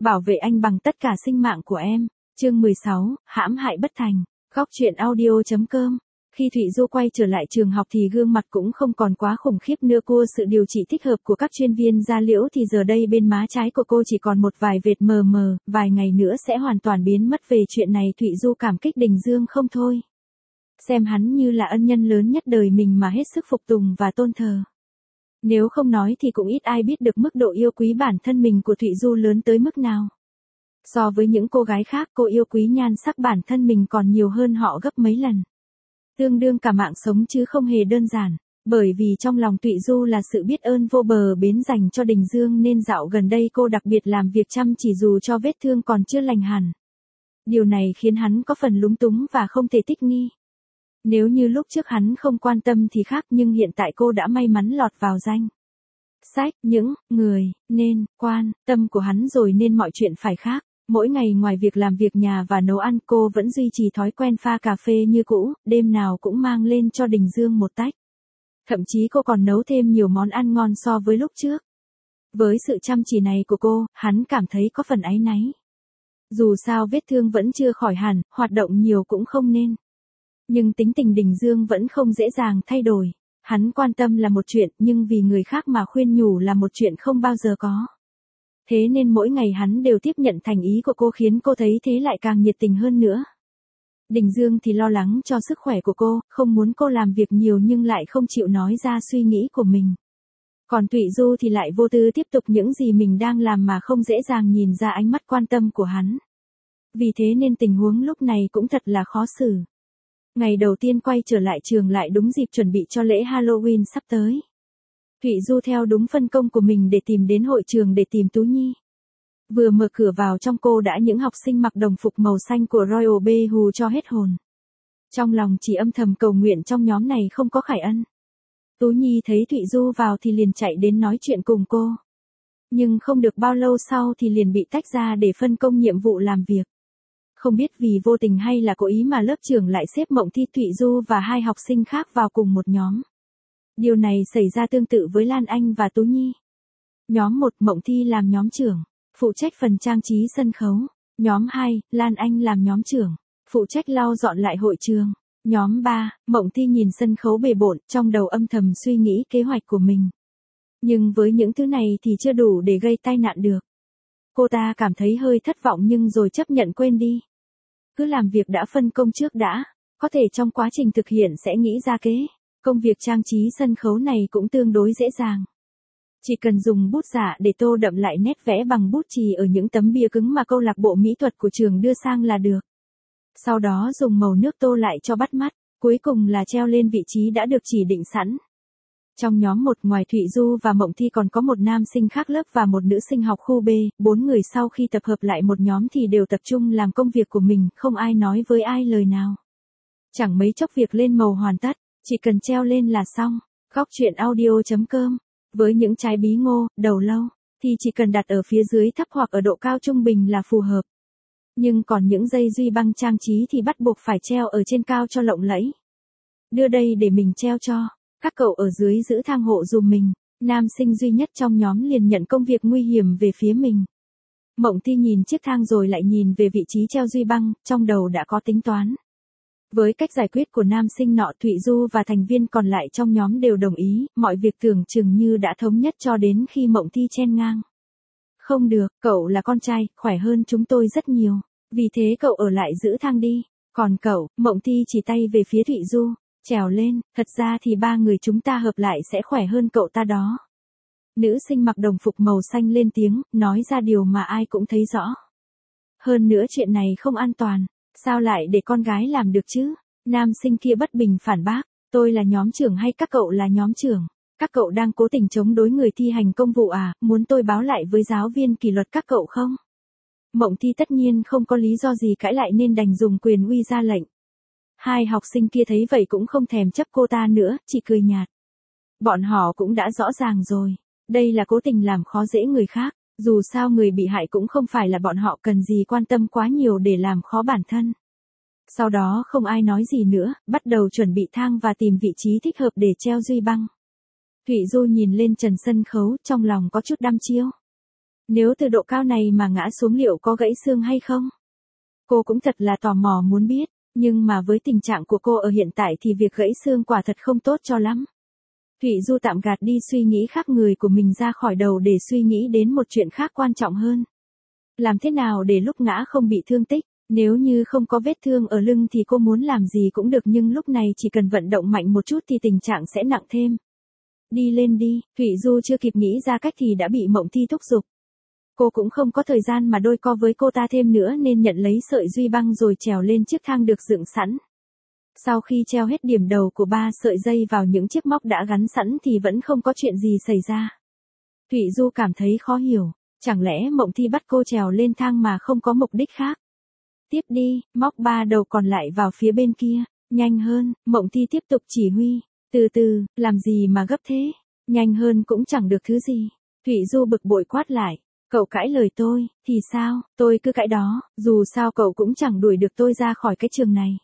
bảo vệ anh bằng tất cả sinh mạng của em. Chương 16, hãm hại bất thành. Góc truyện audio.com. Khi Thụy Du quay trở lại trường học thì gương mặt cũng không còn quá khủng khiếp nữa. Cô sự điều trị thích hợp của các chuyên viên da liễu thì giờ đây bên má trái của cô chỉ còn một vài vệt mờ mờ, vài ngày nữa sẽ hoàn toàn biến mất. Về chuyện này Thụy Du cảm kích Đình Dương không thôi. Xem hắn như là ân nhân lớn nhất đời mình mà hết sức phục tùng và tôn thờ. Nếu không nói thì cũng ít ai biết được mức độ yêu quý bản thân mình của Thụy Du lớn tới mức nào. So với những cô gái khác, cô yêu quý nhan sắc bản thân mình còn nhiều hơn họ gấp mấy lần. Tương đương cả mạng sống chứ không hề đơn giản. Bởi vì trong lòng Thụy Du là sự biết ơn vô bờ bến dành cho Đình Dương nên dạo gần đây cô đặc biệt làm việc chăm chỉ dù cho vết thương còn chưa lành hẳn. Điều này khiến hắn có phần lúng túng và không thể thích nghi. Nếu như lúc trước hắn không quan tâm thì khác, nhưng hiện tại cô đã may mắn lọt vào danh sách những người nên quan tâm của hắn rồi nên mọi chuyện phải khác. Mỗi ngày ngoài việc làm việc nhà và nấu ăn, cô vẫn duy trì thói quen pha cà phê như cũ, đêm nào cũng mang lên cho Đình Dương một tách. Thậm chí cô còn nấu thêm nhiều món ăn ngon so với lúc trước. Với sự chăm chỉ này của cô, hắn cảm thấy có phần áy náy. Dù sao vết thương vẫn chưa khỏi hẳn, hoạt động nhiều cũng không nên. Nhưng tính tình Đình Dương vẫn không dễ dàng thay đổi. Hắn quan tâm là một chuyện, nhưng vì người khác mà khuyên nhủ là một chuyện không bao giờ có. Thế nên mỗi ngày hắn đều tiếp nhận thành ý của cô, khiến cô thấy thế lại càng nhiệt tình hơn nữa. Đình Dương thì lo lắng cho sức khỏe của cô, không muốn cô làm việc nhiều nhưng lại không chịu nói ra suy nghĩ của mình. Còn Thụy Du thì lại vô tư tiếp tục những gì mình đang làm mà không dễ dàng nhìn ra ánh mắt quan tâm của hắn. Vì thế nên tình huống lúc này cũng thật là khó xử. Ngày đầu tiên quay trở lại trường lại đúng dịp chuẩn bị cho lễ Halloween sắp tới. Thụy Du theo đúng phân công của mình để tìm đến hội trường để tìm Tú Nhi. Vừa mở cửa vào trong cô đã những học sinh mặc đồng phục màu xanh của Royal B hù cho hết hồn. Trong lòng chỉ âm thầm cầu nguyện trong nhóm này không có Khải Ân. Tú Nhi thấy Thụy Du vào thì liền chạy đến nói chuyện cùng cô. Nhưng không được bao lâu sau thì liền bị tách ra để phân công nhiệm vụ làm việc. Không biết vì vô tình hay là cố ý mà lớp trưởng lại xếp Mộng Thi, Thụy Du và hai học sinh khác vào cùng một nhóm. Điều này xảy ra tương tự với Lan Anh và Tú Nhi. Nhóm 1, Mộng Thi làm nhóm trưởng, phụ trách phần trang trí sân khấu. Nhóm 2, Lan Anh làm nhóm trưởng, phụ trách lau dọn lại hội trường. Nhóm 3, Mộng Thi nhìn sân khấu bề bộn, trong đầu âm thầm suy nghĩ kế hoạch của mình. Nhưng với những thứ này thì chưa đủ để gây tai nạn được. Cô ta cảm thấy hơi thất vọng nhưng rồi chấp nhận quên đi. Cứ làm việc đã phân công trước đã, có thể trong quá trình thực hiện sẽ nghĩ ra kế. Công việc trang trí sân khấu này cũng tương đối dễ dàng. Chỉ cần dùng bút giả để tô đậm lại nét vẽ bằng bút chì ở những tấm bia cứng mà câu lạc bộ mỹ thuật của trường đưa sang là được. Sau đó dùng màu nước tô lại cho bắt mắt, cuối cùng là treo lên vị trí đã được chỉ định sẵn. Trong nhóm 1 ngoài Thụy Du và Mộng Thi còn có một nam sinh khác lớp và một nữ sinh học khu B, 4 người sau khi tập hợp lại một nhóm thì đều tập trung làm công việc của mình, không ai nói với ai lời nào. Chẳng mấy chốc việc lên màu hoàn tất, chỉ cần treo lên là xong. Góc truyện audio.com. Với những trái bí ngô, đầu lâu, thì chỉ cần đặt ở phía dưới thấp hoặc ở độ cao trung bình là phù hợp. Nhưng còn những dây duy băng trang trí thì bắt buộc phải treo ở trên cao cho lộng lẫy. Đưa đây để mình treo cho. Các cậu ở dưới giữ thang hộ dùm mình. Nam sinh duy nhất trong nhóm liền nhận công việc nguy hiểm về phía mình. Mộng Thi nhìn chiếc thang rồi lại nhìn về vị trí treo duy băng, trong đầu đã có tính toán. Với cách giải quyết của nam sinh nọ, Thụy Du và thành viên còn lại trong nhóm đều đồng ý, mọi việc tưởng chừng như đã thống nhất cho đến khi Mộng Thi chen ngang. Không được, cậu là con trai, khỏe hơn chúng tôi rất nhiều. Vì thế cậu ở lại giữ thang đi. Còn cậu, Mộng Thi chỉ tay về phía Thụy Du. Trèo lên, thật ra thì 3 người chúng ta hợp lại sẽ khỏe hơn cậu ta đó. Nữ sinh mặc đồng phục màu xanh lên tiếng, nói ra điều mà ai cũng thấy rõ. Hơn nữa chuyện này không an toàn, sao lại để con gái làm được chứ? Nam sinh kia bất bình phản bác, tôi là nhóm trưởng hay các cậu là nhóm trưởng? Các cậu đang cố tình chống đối người thi hành công vụ à, muốn tôi báo lại với giáo viên kỷ luật các cậu không? Mộng Thi tất nhiên không có lý do gì cãi lại nên đành dùng quyền uy ra lệnh. Hai học sinh kia thấy vậy cũng không thèm chấp cô ta nữa, chỉ cười nhạt. Bọn họ cũng đã rõ ràng rồi, đây là cố tình làm khó dễ người khác, dù sao người bị hại cũng không phải là bọn họ, cần gì quan tâm quá nhiều để làm khó bản thân. Sau đó không ai nói gì nữa, bắt đầu chuẩn bị thang và tìm vị trí thích hợp để treo duy băng. Thụy Du nhìn lên trần sân khấu, trong lòng có chút đăm chiêu. Nếu từ độ cao này mà ngã xuống liệu có gãy xương hay không? Cô cũng thật là tò mò muốn biết, nhưng mà với tình trạng của cô ở hiện tại thì việc gãy xương quả thật không tốt cho lắm. Thủy Du tạm gạt đi suy nghĩ khác người của mình ra khỏi đầu để suy nghĩ đến một chuyện khác quan trọng hơn. Làm thế nào để lúc ngã không bị thương tích? Nếu như không có vết thương ở lưng thì cô muốn làm gì cũng được, nhưng lúc này chỉ cần vận động mạnh một chút thì tình trạng sẽ nặng thêm. Đi lên đi, Thủy Du chưa kịp nghĩ ra cách thì đã bị Mộng Thi thúc giục. Cô cũng không có thời gian mà đôi co với cô ta thêm nữa nên nhận lấy sợi duy băng rồi trèo lên chiếc thang được dựng sẵn. Sau khi treo hết điểm đầu của 3 sợi dây vào những chiếc móc đã gắn sẵn thì vẫn không có chuyện gì xảy ra. Thủy Du cảm thấy khó hiểu, chẳng lẽ Mộng Thi bắt cô trèo lên thang mà không có mục đích khác? Tiếp đi, móc 3 đầu còn lại vào phía bên kia, nhanh hơn, Mộng Thi tiếp tục chỉ huy, từ từ, làm gì mà gấp thế, nhanh hơn cũng chẳng được thứ gì. Thủy Du bực bội quát lại, cậu cãi lời tôi, thì sao, tôi cứ cãi đó, dù sao cậu cũng chẳng đuổi được tôi ra khỏi cái trường này.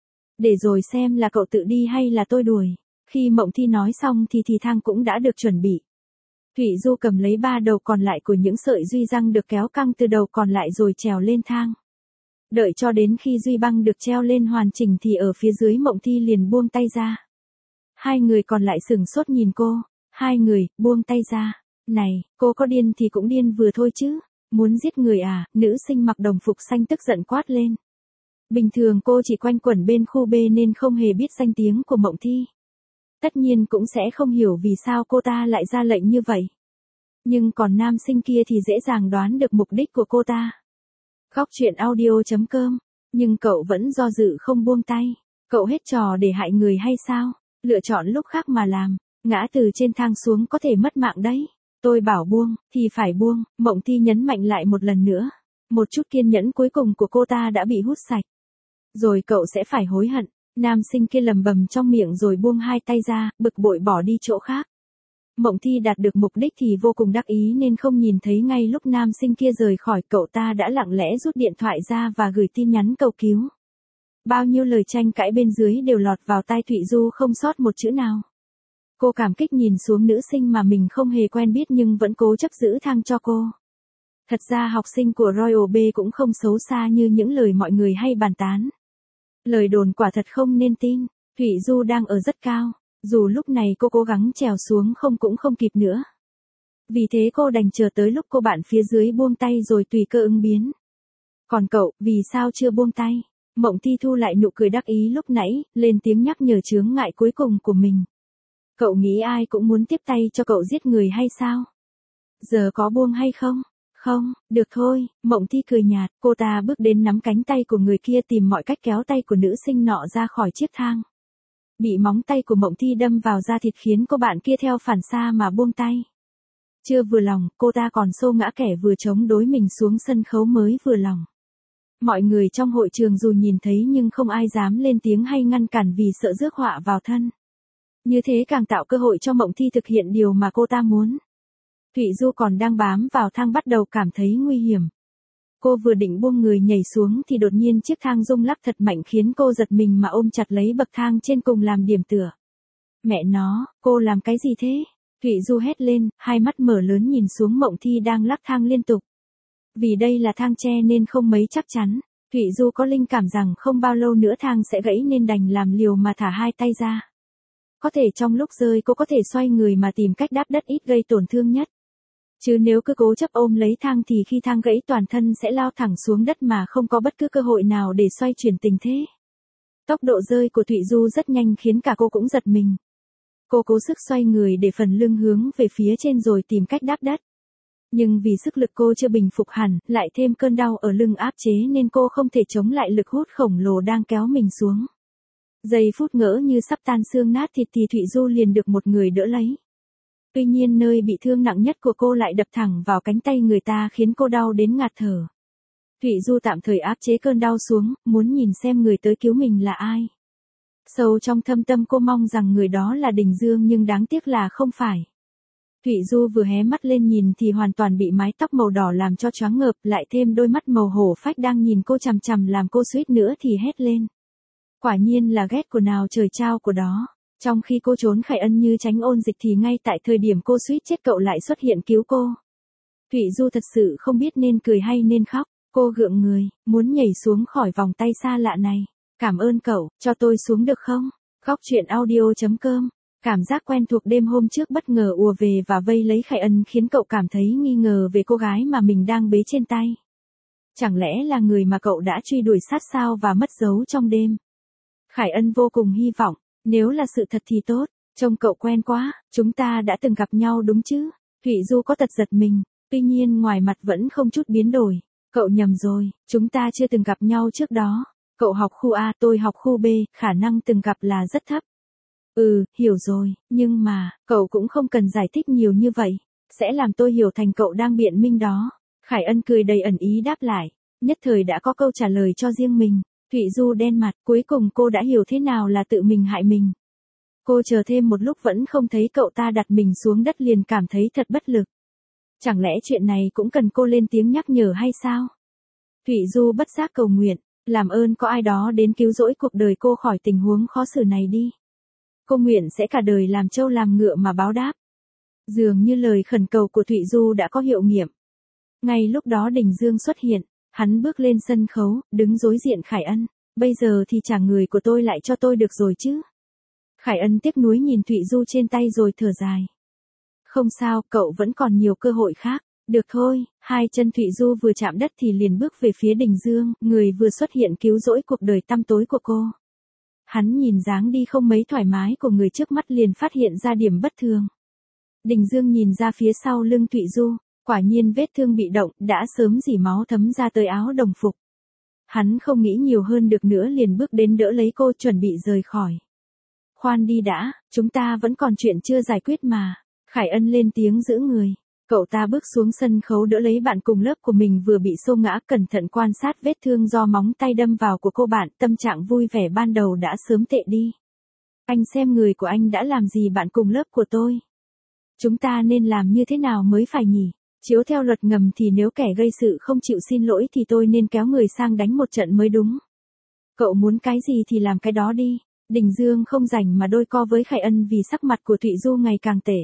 Để rồi xem là cậu tự đi hay là tôi đuổi. Khi Mộng Thi nói xong thì thang cũng đã được chuẩn bị. Thủy Du cầm lấy 3 đầu còn lại của những sợi duy răng được kéo căng từ đầu còn lại rồi trèo lên thang. Đợi cho đến khi duy băng được treo lên hoàn chỉnh thì ở phía dưới Mộng Thi liền buông tay ra. Hai người còn lại sửng sốt nhìn cô. Hai người, buông tay ra. Này, cô có điên thì cũng điên vừa thôi chứ. Muốn giết người à? Nữ sinh mặc đồng phục xanh tức giận quát lên. Bình thường cô chỉ quanh quẩn bên khu B nên không hề biết danh tiếng của Mộng Thi. Tất nhiên cũng sẽ không hiểu vì sao cô ta lại ra lệnh như vậy. Nhưng còn nam sinh kia thì dễ dàng đoán được mục đích của cô ta. Góc truyện audio.com. Nhưng cậu vẫn do dự không buông tay. Cậu hết trò để hại người hay sao? Lựa chọn lúc khác mà làm. Ngã từ trên thang xuống có thể mất mạng đấy. Tôi bảo buông, thì phải buông. Mộng Thi nhấn mạnh lại một lần nữa. Một chút kiên nhẫn cuối cùng của cô ta đã bị hút sạch. Rồi cậu sẽ phải hối hận. Nam sinh kia lầm bầm trong miệng rồi buông hai tay ra, bực bội bỏ đi chỗ khác. Mộng Thi đạt được mục đích thì vô cùng đắc ý nên không nhìn thấy ngay lúc nam sinh kia rời khỏi, cậu ta đã lặng lẽ rút điện thoại ra và gửi tin nhắn cầu cứu. Bao nhiêu lời tranh cãi bên dưới đều lọt vào tai Thủy Du không sót một chữ nào. Cô cảm kích nhìn xuống nữ sinh mà mình không hề quen biết nhưng vẫn cố chấp giữ thang cho cô. Thật ra học sinh của Royal B cũng không xấu xa như những lời mọi người hay bàn tán. Lời đồn quả thật không nên tin. Thủy Du đang ở rất cao, dù lúc này cô cố gắng trèo xuống không cũng không kịp nữa. Vì thế cô đành chờ tới lúc cô bạn phía dưới buông tay rồi tùy cơ ứng biến. Còn cậu, vì sao chưa buông tay? Mộng Thi thu lại nụ cười đắc ý lúc nãy, lên tiếng nhắc nhở chướng ngại cuối cùng của mình. Cậu nghĩ ai cũng muốn tiếp tay cho cậu giết người hay sao? Giờ có buông hay không? Không, được thôi, Mộng Thi cười nhạt, cô ta bước đến nắm cánh tay của người kia tìm mọi cách kéo tay của nữ sinh nọ ra khỏi chiếc thang. Bị móng tay của Mộng Thi đâm vào da thịt khiến cô bạn kia theo phản xạ mà buông tay. Chưa vừa lòng, cô ta còn xô ngã kẻ vừa chống đối mình xuống sân khấu mới vừa lòng. Mọi người trong hội trường dù nhìn thấy nhưng không ai dám lên tiếng hay ngăn cản vì sợ rước họa vào thân. Như thế càng tạo cơ hội cho Mộng Thi thực hiện điều mà cô ta muốn. Thủy Du còn đang bám vào thang bắt đầu cảm thấy nguy hiểm. Cô vừa định buông người nhảy xuống thì đột nhiên chiếc thang rung lắc thật mạnh khiến cô giật mình mà ôm chặt lấy bậc thang trên cùng làm điểm tựa. Mẹ nó, cô làm cái gì thế? Thủy Du hét lên, hai mắt mở lớn nhìn xuống Mộng Thi đang lắc thang liên tục. Vì đây là thang tre nên không mấy chắc chắn. Thủy Du có linh cảm rằng không bao lâu nữa thang sẽ gãy nên đành làm liều mà thả hai tay ra. Có thể trong lúc rơi cô có thể xoay người mà tìm cách đáp đất ít gây tổn thương nhất. Chứ nếu cứ cố chấp ôm lấy thang thì khi thang gãy toàn thân sẽ lao thẳng xuống đất mà không có bất cứ cơ hội nào để xoay chuyển tình thế. Tốc độ rơi của Thủy Du rất nhanh khiến cả cô cũng giật mình. Cô cố sức xoay người để phần lưng hướng về phía trên rồi tìm cách đáp đất. Nhưng vì sức lực cô chưa bình phục hẳn, lại thêm cơn đau ở lưng áp chế nên cô không thể chống lại lực hút khổng lồ đang kéo mình xuống. Giây phút ngỡ như sắp tan xương nát thịt thì Thủy Du liền được một người đỡ lấy. Tuy nhiên nơi bị thương nặng nhất của cô lại đập thẳng vào cánh tay người ta khiến cô đau đến ngạt thở. Thủy Du tạm thời áp chế cơn đau xuống, muốn nhìn xem người tới cứu mình là ai. Sâu trong thâm tâm cô mong rằng người đó là Đình Dương nhưng đáng tiếc là không phải. Thủy Du vừa hé mắt lên nhìn thì hoàn toàn bị mái tóc màu đỏ làm cho choáng ngợp, lại thêm đôi mắt màu hổ phách đang nhìn cô chằm chằm làm cô suýt nữa thì hét lên. Quả nhiên là ghét của nào trời trao của đó. Trong khi cô trốn Khải Ân như tránh ôn dịch thì ngay tại thời điểm cô suýt chết cậu lại xuất hiện cứu cô. Thụy Du thật sự không biết nên cười hay nên khóc. Cô gượng người, muốn nhảy xuống khỏi vòng tay xa lạ này. Cảm ơn cậu, cho tôi xuống được không? Góc chuyện audio.com. Cảm giác quen thuộc đêm hôm trước bất ngờ ùa về và vây lấy Khải Ân khiến cậu cảm thấy nghi ngờ về cô gái mà mình đang bế trên tay. Chẳng lẽ là người mà cậu đã truy đuổi sát sao và mất dấu trong đêm? Khải Ân vô cùng hy vọng, nếu là sự thật thì tốt, trông cậu quen quá, chúng ta đã từng gặp nhau đúng chứ? Thụy Du có tật giật mình, tuy nhiên ngoài mặt vẫn không chút biến đổi. Cậu nhầm rồi, chúng ta chưa từng gặp nhau trước đó. Cậu học khu A, tôi học khu B, khả năng từng gặp là rất thấp. Hiểu rồi, nhưng mà, cậu cũng không cần giải thích nhiều như vậy. Sẽ làm tôi hiểu thành cậu đang biện minh đó. Khải Ân cười đầy ẩn ý đáp lại. Nhất thời đã có câu trả lời cho riêng mình. Thụy Du đen mặt, cuối cùng cô đã hiểu thế nào là tự mình hại mình. Cô chờ thêm một lúc vẫn không thấy cậu ta đặt mình xuống đất liền cảm thấy thật bất lực. Chẳng lẽ chuyện này cũng cần cô lên tiếng nhắc nhở hay sao? Thụy Du bất giác cầu nguyện, làm ơn có ai đó đến cứu rỗi cuộc đời cô khỏi tình huống khó xử này đi. Cô nguyện sẽ cả đời làm trâu làm ngựa mà báo đáp. Dường như lời khẩn cầu của Thụy Du đã có hiệu nghiệm. Ngay lúc đó Đình Dương xuất hiện, hắn bước lên sân khấu, đứng đối diện Khải Ân. Bây giờ thì trả người của tôi lại cho tôi được rồi chứ. Khải Ân tiếc nuối nhìn Thụy Du trên tay rồi thở dài. Không sao, cậu vẫn còn nhiều cơ hội khác. Được thôi, hai chân Thụy Du vừa chạm đất thì liền bước về phía Đình Dương, người vừa xuất hiện cứu rỗi cuộc đời tăm tối của cô. Hắn nhìn dáng đi không mấy thoải mái của người trước mắt liền phát hiện ra điểm bất thường. Đình Dương nhìn ra phía sau lưng Thụy Du, quả nhiên vết thương bị động đã sớm dỉ máu thấm ra tới áo đồng phục. Hắn không nghĩ nhiều hơn được nữa liền bước đến đỡ lấy cô chuẩn bị rời khỏi. Khoan đi đã, chúng ta vẫn còn chuyện chưa giải quyết mà. Khải Ân lên tiếng giữ người. Cậu ta bước xuống sân khấu đỡ lấy bạn cùng lớp của mình vừa bị xô ngã, cẩn thận quan sát vết thương do móng tay đâm vào của cô bạn, tâm trạng vui vẻ ban đầu đã sớm tệ đi. Anh xem người của anh đã làm gì bạn cùng lớp của tôi. Chúng ta nên làm như thế nào mới phải nhỉ? Chiếu theo luật ngầm thì nếu kẻ gây sự không chịu xin lỗi thì tôi nên kéo người sang đánh một trận mới đúng. Cậu muốn cái gì thì làm cái đó đi. Đình Dương không rảnh mà đôi co với Khải Ân vì sắc mặt của Thụy Du ngày càng tệ.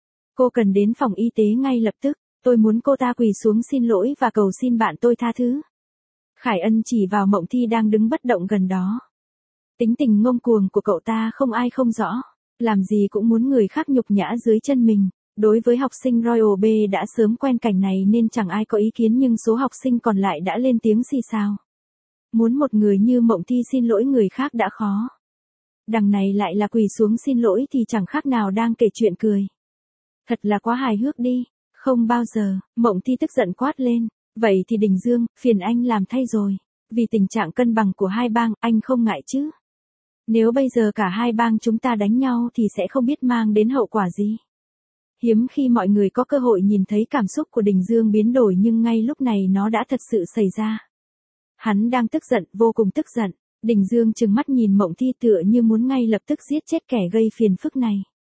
Cô cần đến phòng y tế ngay lập tức, tôi muốn cô ta quỳ xuống xin lỗi và cầu xin bạn tôi tha thứ. Khải Ân chỉ vào Mộng Thi đang đứng bất động gần đó. Tính tình ngông cuồng của cậu ta không ai không rõ, làm gì cũng muốn người khác nhục nhã dưới chân mình. Đối với học sinh Royal B đã sớm quen cảnh này nên chẳng ai có ý kiến, nhưng số học sinh còn lại đã lên tiếng xì xào. Muốn một người như Mộng Thi xin lỗi người khác đã khó. Đằng này lại là quỳ xuống xin lỗi thì chẳng khác nào đang kể chuyện cười. Thật là quá hài hước đi, không bao giờ. Mộng Thi tức giận quát lên. Vậy thì Đình Dương, phiền anh làm thay rồi. Vì tình trạng cân bằng của hai bang, anh không ngại chứ? Nếu bây giờ cả hai bang chúng ta đánh nhau thì sẽ không biết mang đến hậu quả gì. Hiếm khi mọi người có cơ hội nhìn thấy cảm xúc của Đình Dương biến đổi, nhưng ngay lúc này nó đã thật sự xảy ra. Hắn đang tức giận, vô cùng tức giận. Đình Dương trừng mắt nhìn Mộng Thi tựa như muốn ngay lập tức giết chết kẻ gây phiền phức này.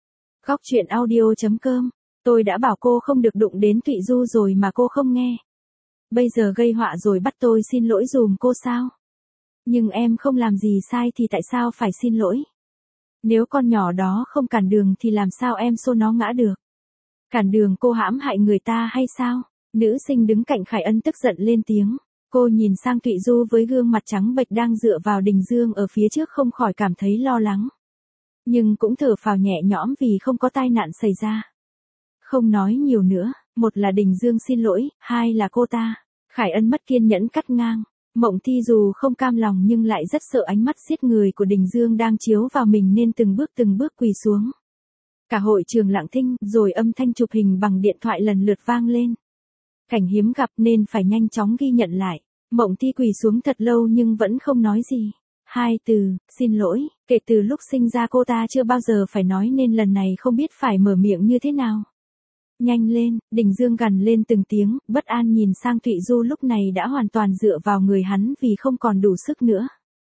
Góc chuyện audio.com. Tôi đã bảo cô không được đụng đến Thụy Du rồi mà cô không nghe. Bây giờ gây họa rồi bắt tôi xin lỗi dùm cô sao? Nhưng em không làm gì sai thì tại sao phải xin lỗi? Nếu con nhỏ đó không cản đường thì làm sao em xô nó ngã được? Cản đường cô hãm hại người ta hay sao? Nữ sinh đứng cạnh Khải Ân tức giận lên tiếng. Cô nhìn sang Thụy Du với gương mặt trắng bệch đang dựa vào Đình Dương ở phía trước không khỏi cảm thấy lo lắng. Nhưng cũng thở phào nhẹ nhõm vì không có tai nạn xảy ra. Không nói nhiều nữa, một là Đình Dương xin lỗi, hai là cô ta. Khải Ân mất kiên nhẫn cắt ngang. Mộng Thi dù không cam lòng nhưng lại rất sợ ánh mắt giết người của Đình Dương đang chiếu vào mình nên từng bước quỳ xuống. Cả hội trường lặng thinh, rồi âm thanh chụp hình bằng điện thoại lần lượt vang lên. Cảnh hiếm gặp nên phải nhanh chóng ghi nhận lại. Mộng Thi quỳ xuống thật lâu nhưng vẫn không nói gì. Hai từ, xin lỗi, kể từ lúc sinh ra cô ta chưa bao giờ phải nói nên lần này không biết phải mở miệng như thế nào. Nhanh lên, Đình Dương gằn lên từng tiếng, bất an nhìn sang Thụy Du lúc này đã hoàn toàn dựa vào người hắn vì không còn đủ sức nữa.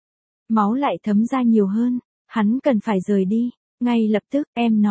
Máu lại thấm ra nhiều hơn, hắn cần phải rời đi, ngay lập tức,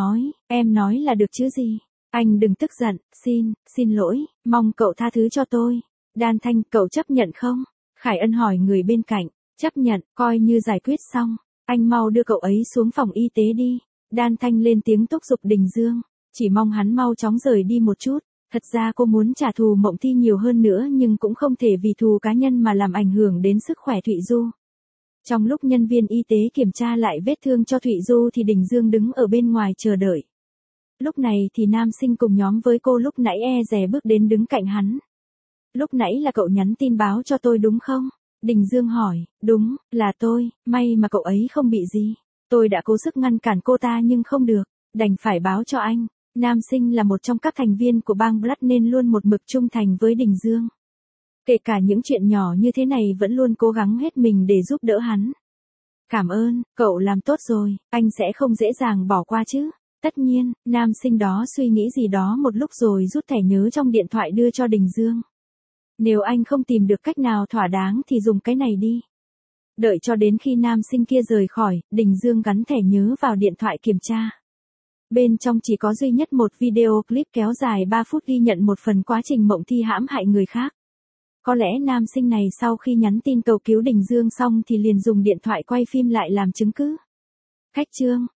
em nói là được chứ gì. Anh đừng tức giận, xin lỗi, mong cậu tha thứ cho tôi. Đan Thanh, cậu chấp nhận không? Khải Ân hỏi người bên cạnh, chấp nhận, coi như giải quyết xong. Anh mau đưa cậu ấy xuống phòng y tế đi. Đan Thanh lên tiếng thúc giục Đình Dương. Chỉ mong hắn mau chóng rời đi một chút. Thật ra cô muốn trả thù Mộng Thi nhiều hơn nữa nhưng cũng không thể vì thù cá nhân mà làm ảnh hưởng đến sức khỏe Thụy Du. Trong lúc nhân viên y tế kiểm tra lại vết thương cho Thụy Du thì Đình Dương đứng ở bên ngoài chờ đợi. Lúc này thì nam sinh cùng nhóm với cô lúc nãy e dè bước đến đứng cạnh hắn. Lúc nãy là cậu nhắn tin báo cho tôi đúng không? Đình Dương hỏi, đúng, là tôi, may mà cậu ấy không bị gì. Tôi đã cố sức ngăn cản cô ta nhưng không được, đành phải báo cho anh. Nam sinh là một trong các thành viên của bang Blood nên luôn một mực trung thành với Đình Dương. Kể cả những chuyện nhỏ như thế này vẫn luôn cố gắng hết mình để giúp đỡ hắn. Cảm ơn, cậu làm tốt rồi, anh sẽ không dễ dàng bỏ qua chứ. Tất nhiên, nam sinh đó suy nghĩ gì đó một lúc rồi rút thẻ nhớ trong điện thoại đưa cho Đình Dương. Nếu anh không tìm được cách nào thỏa đáng thì dùng cái này đi. Đợi cho đến khi nam sinh kia rời khỏi, Đình Dương gắn thẻ nhớ vào điện thoại kiểm tra. Bên trong chỉ có duy nhất một video clip kéo dài 3 phút ghi nhận một phần quá trình Mộng Thi hãm hại người khác. Có lẽ nam sinh này sau khi nhắn tin cầu cứu Đình Dương xong thì liền dùng điện thoại quay phim lại làm chứng cứ. Khách trương,